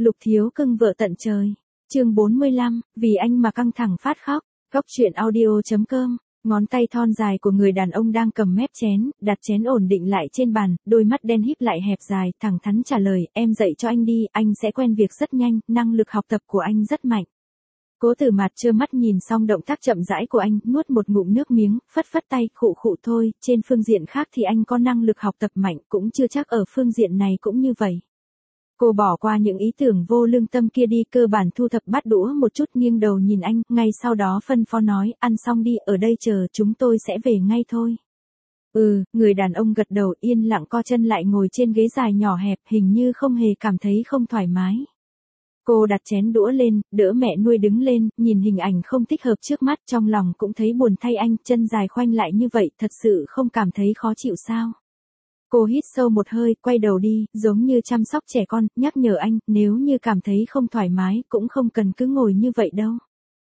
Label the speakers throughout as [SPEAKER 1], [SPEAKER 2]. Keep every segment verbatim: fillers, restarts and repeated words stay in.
[SPEAKER 1] Lục thiếu cưng vợ tận trời. Chương bốn mươi lăm, vì anh mà căng thẳng phát khóc. Góc truyện audio chấm com. Ngón tay thon dài của người đàn ông đang cầm mép chén, đặt chén ổn định lại trên bàn, đôi mắt đen híp lại hẹp dài, thẳng thắn trả lời, em dạy cho anh đi, anh sẽ quen việc rất nhanh, năng lực học tập của anh rất mạnh. Cố Tử Mạt trơ mắt nhìn xong động tác chậm rãi của anh, nuốt một ngụm nước miếng, phất phất tay, khụ khụ thôi, trên phương diện khác thì anh có năng lực học tập mạnh, cũng chưa chắc ở phương diện này cũng như vậy. Cô bỏ qua những ý tưởng vô lương tâm kia đi, cơ bản thu thập bát đũa một chút, nghiêng đầu nhìn anh, ngay sau đó phân phó nói, ăn xong đi, ở đây chờ, chúng tôi sẽ về ngay thôi. Ừ, người đàn ông gật đầu, yên lặng co chân lại ngồi trên ghế dài nhỏ hẹp, hình như không hề cảm thấy không thoải mái. Cô đặt chén đũa lên, đỡ mẹ nuôi đứng lên, nhìn hình ảnh không thích hợp trước mắt, trong lòng cũng thấy buồn thay anh, chân dài khoanh lại như vậy, thật sự không cảm thấy khó chịu sao? Cô hít sâu một hơi, quay đầu đi, giống như chăm sóc trẻ con, nhắc nhở anh, nếu như cảm thấy không thoải mái, cũng không cần cứ ngồi như vậy đâu.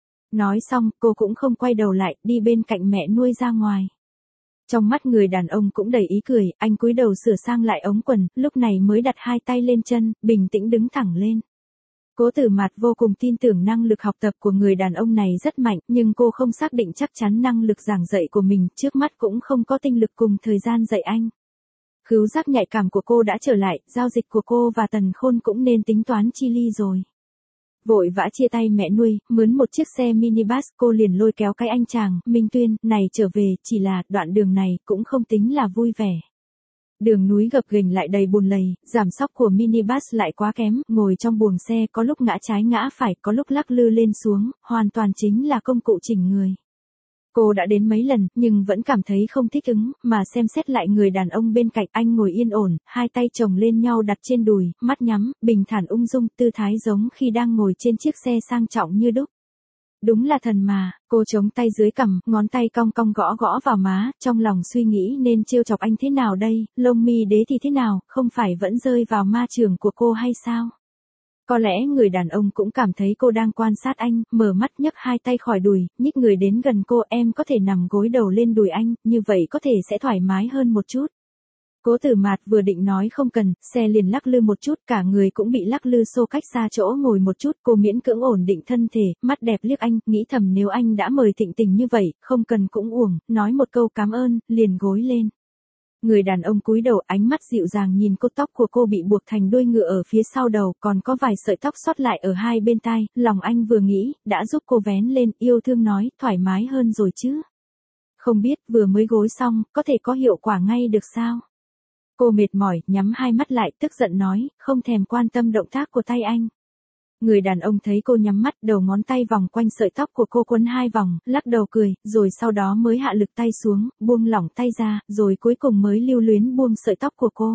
[SPEAKER 1] Nói xong, cô cũng không quay đầu lại, đi bên cạnh mẹ nuôi ra ngoài. Trong mắt người đàn ông cũng đầy ý cười, anh cúi đầu sửa sang lại ống quần, lúc này mới đặt hai tay lên chân, bình tĩnh đứng thẳng lên. Cố Tử Mạt vô cùng tin tưởng năng lực học tập của người đàn ông này rất mạnh, nhưng cô không xác định chắc chắn năng lực giảng dạy của mình, trước mắt cũng không có tinh lực cùng thời gian dạy anh. Khứu giác nhạy cảm của cô đã trở lại, giao dịch của cô và Tần Khôn cũng nên tính toán chi ly rồi. Vội vã chia tay mẹ nuôi, mướn một chiếc xe minibus, cô liền lôi kéo cái anh chàng, Minh Tuyên, này trở về, chỉ là, đoạn đường này, cũng không tính là vui vẻ. Đường núi gập ghềnh lại đầy bùn lầy, giảm xóc của minibus lại quá kém, ngồi trong buồng xe có lúc ngã trái ngã phải, có lúc lắc lư lên xuống, hoàn toàn chính là công cụ chỉnh người. Cô đã đến mấy lần, nhưng vẫn cảm thấy không thích ứng, mà xem xét lại người đàn ông bên cạnh, anh ngồi yên ổn, hai tay chồng lên nhau đặt trên đùi, mắt nhắm, bình thản ung dung, tư thái giống khi đang ngồi trên chiếc xe sang trọng như đúc. Đúng là thần mà, cô chống tay dưới cằm, ngón tay cong cong gõ gõ vào má, trong lòng suy nghĩ nên trêu chọc anh thế nào đây, lông mi đế thì thế nào, không phải vẫn rơi vào ma trường của cô hay sao? Có lẽ người đàn ông cũng cảm thấy cô đang quan sát anh, mở mắt nhấc hai tay khỏi đùi, nhích người đến gần cô, em có thể nằm gối đầu lên đùi anh, như vậy có thể sẽ thoải mái hơn một chút. Cố Tử Mạt vừa định nói không cần, xe liền lắc lư một chút, cả người cũng bị lắc lư xô cách xa chỗ ngồi một chút, cô miễn cưỡng ổn định thân thể, mắt đẹp liếc anh, nghĩ thầm nếu anh đã mời thịnh tình như vậy, không cần cũng uổng, nói một câu cảm ơn, liền gối lên. Người đàn ông cúi đầu, ánh mắt dịu dàng nhìn cô, tóc của cô bị buộc thành đuôi ngựa ở phía sau đầu, còn có vài sợi tóc sót lại ở hai bên tai, lòng anh vừa nghĩ, đã giúp cô vén lên, yêu thương nói, thoải mái hơn rồi chứ. Không biết, vừa mới gối xong, có thể có hiệu quả ngay được sao? Cô mệt mỏi, nhắm hai mắt lại, tức giận nói, không thèm quan tâm động tác của tay anh. Người đàn ông thấy cô nhắm mắt, đầu ngón tay vòng quanh sợi tóc của cô quấn hai vòng, lắc đầu cười, rồi sau đó mới hạ lực tay xuống, buông lỏng tay ra, rồi cuối cùng mới lưu luyến buông sợi tóc của cô.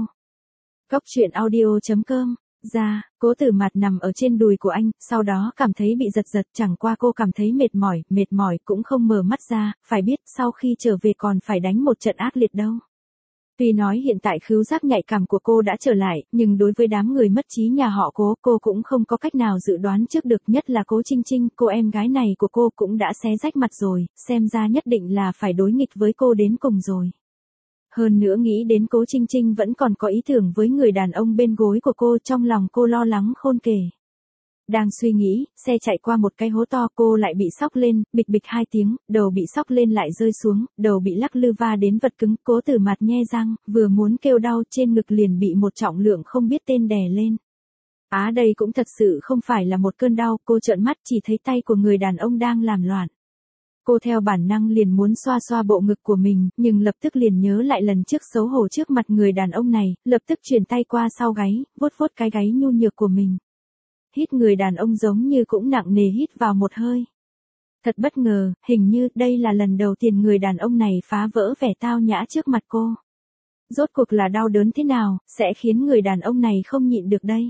[SPEAKER 1] Góc truyện audio chấm com. Ra, Cố Tử Mạt nằm ở trên đùi của anh, sau đó cảm thấy bị giật giật, chẳng qua cô cảm thấy mệt mỏi, mệt mỏi cũng không mở mắt ra, phải biết sau khi trở về còn phải đánh một trận ác liệt đâu. Tuy nói hiện tại khứu giác nhạy cảm của cô đã trở lại, nhưng đối với đám người mất trí nhà họ Cố, cô cũng không có cách nào dự đoán trước được, nhất là Cố Trinh Trinh, cô em gái này của cô cũng đã xé rách mặt rồi, xem ra nhất định là phải đối nghịch với cô đến cùng rồi. Hơn nữa nghĩ đến Cố Trinh Trinh vẫn còn có ý tưởng với người đàn ông bên gối của cô, trong lòng cô lo lắng khôn kể. Đang suy nghĩ, xe chạy qua một cái hố to, cô lại bị sóc lên, bịch bịch hai tiếng, đầu bị sóc lên lại rơi xuống, đầu bị lắc lư va đến vật cứng, Cố Tử Mạt nhe răng, vừa muốn kêu đau, trên ngực liền bị một trọng lượng không biết tên đè lên. Á đây cũng thật sự không phải là một cơn đau, cô trợn mắt chỉ thấy tay của người đàn ông đang làm loạn. Cô theo bản năng liền muốn xoa xoa bộ ngực của mình, nhưng lập tức liền nhớ lại lần trước xấu hổ trước mặt người đàn ông này, lập tức chuyển tay qua sau gáy, vuốt vuốt cái gáy nhu nhược của mình. Hít người đàn ông giống như cũng nặng nề hít vào một hơi. Thật bất ngờ, hình như đây là lần đầu tiên người đàn ông này phá vỡ vẻ tao nhã trước mặt cô. Rốt cuộc là đau đớn thế nào, sẽ khiến người đàn ông này không nhịn được đây.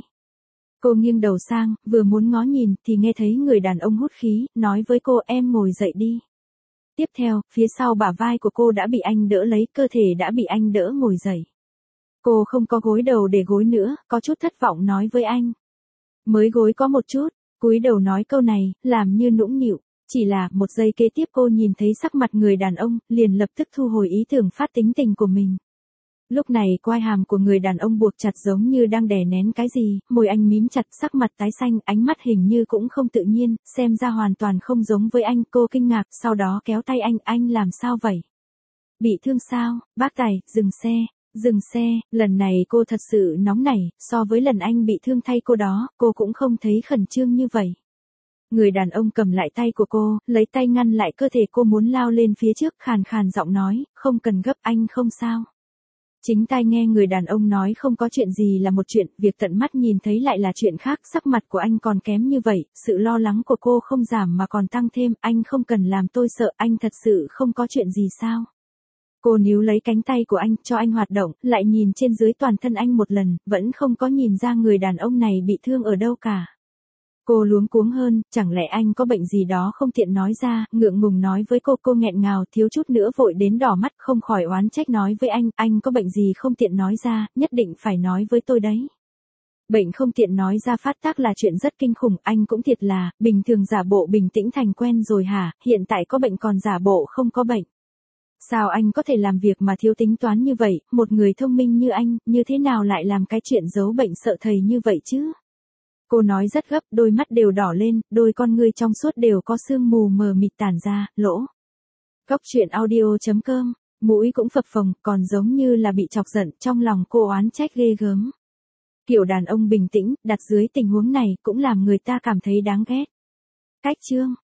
[SPEAKER 1] Cô nghiêng đầu sang, vừa muốn ngó nhìn thì nghe thấy người đàn ông hút khí, nói với cô em ngồi dậy đi. Tiếp theo, phía sau bả vai của cô đã bị anh đỡ lấy, cơ thể đã bị anh đỡ ngồi dậy. Cô không có gối đầu để gối nữa, có chút thất vọng nói với anh. Mới gối có một chút, cúi đầu nói câu này, làm như nũng nịu, chỉ là một giây kế tiếp cô nhìn thấy sắc mặt người đàn ông, liền lập tức thu hồi ý tưởng phát tính tình của mình. Lúc này quai hàm của người đàn ông buộc chặt giống như đang đè nén cái gì, môi anh mím chặt, sắc mặt tái xanh, ánh mắt hình như cũng không tự nhiên, xem ra hoàn toàn không giống với anh. Cô kinh ngạc, sau đó kéo tay anh, anh làm sao vậy? Bị thương sao? Bác Tài, dừng xe, dừng xe, lần này cô thật sự nóng nảy, so với lần anh bị thương thay cô đó, cô cũng không thấy khẩn trương như vậy. Người đàn ông cầm lại tay của cô, lấy tay ngăn lại cơ thể cô muốn lao lên phía trước, khàn khàn giọng nói, không cần gấp, anh không sao. Chính tai nghe người đàn ông nói không có chuyện gì là một chuyện, việc tận mắt nhìn thấy lại là chuyện khác, sắc mặt của anh còn kém như vậy, sự lo lắng của cô không giảm mà còn tăng thêm, anh không cần làm tôi sợ, anh thật sự không có chuyện gì sao. Cô níu lấy cánh tay của anh, cho anh hoạt động, lại nhìn trên dưới toàn thân anh một lần, vẫn không có nhìn ra người đàn ông này bị thương ở đâu cả. Cô luống cuống hơn, chẳng lẽ anh có bệnh gì đó không tiện nói ra, ngượng ngùng nói với cô, cô nghẹn ngào, thiếu chút nữa vội đến đỏ mắt, không khỏi oán trách nói với anh, anh có bệnh gì không tiện nói ra, nhất định phải nói với tôi đấy. Bệnh không tiện nói ra phát tác là chuyện rất kinh khủng, anh cũng thiệt là, bình thường giả bộ bình tĩnh thành quen rồi hả, hiện tại có bệnh còn giả bộ không có bệnh. Sao anh có thể làm việc mà thiếu tính toán như vậy, một người thông minh như anh, như thế nào lại làm cái chuyện giấu bệnh sợ thầy như vậy chứ? Cô nói rất gấp, đôi mắt đều đỏ lên, đôi con ngươi trong suốt đều có sương mù mờ mịt tản ra, lỗ. Cóc truyện audio chấm com, mũi cũng phập phồng, còn giống như là bị chọc giận, trong lòng cô oán trách ghê gớm. Kiểu đàn ông bình tĩnh, đặt dưới tình huống này, cũng làm người ta cảm thấy đáng ghét. Cách chương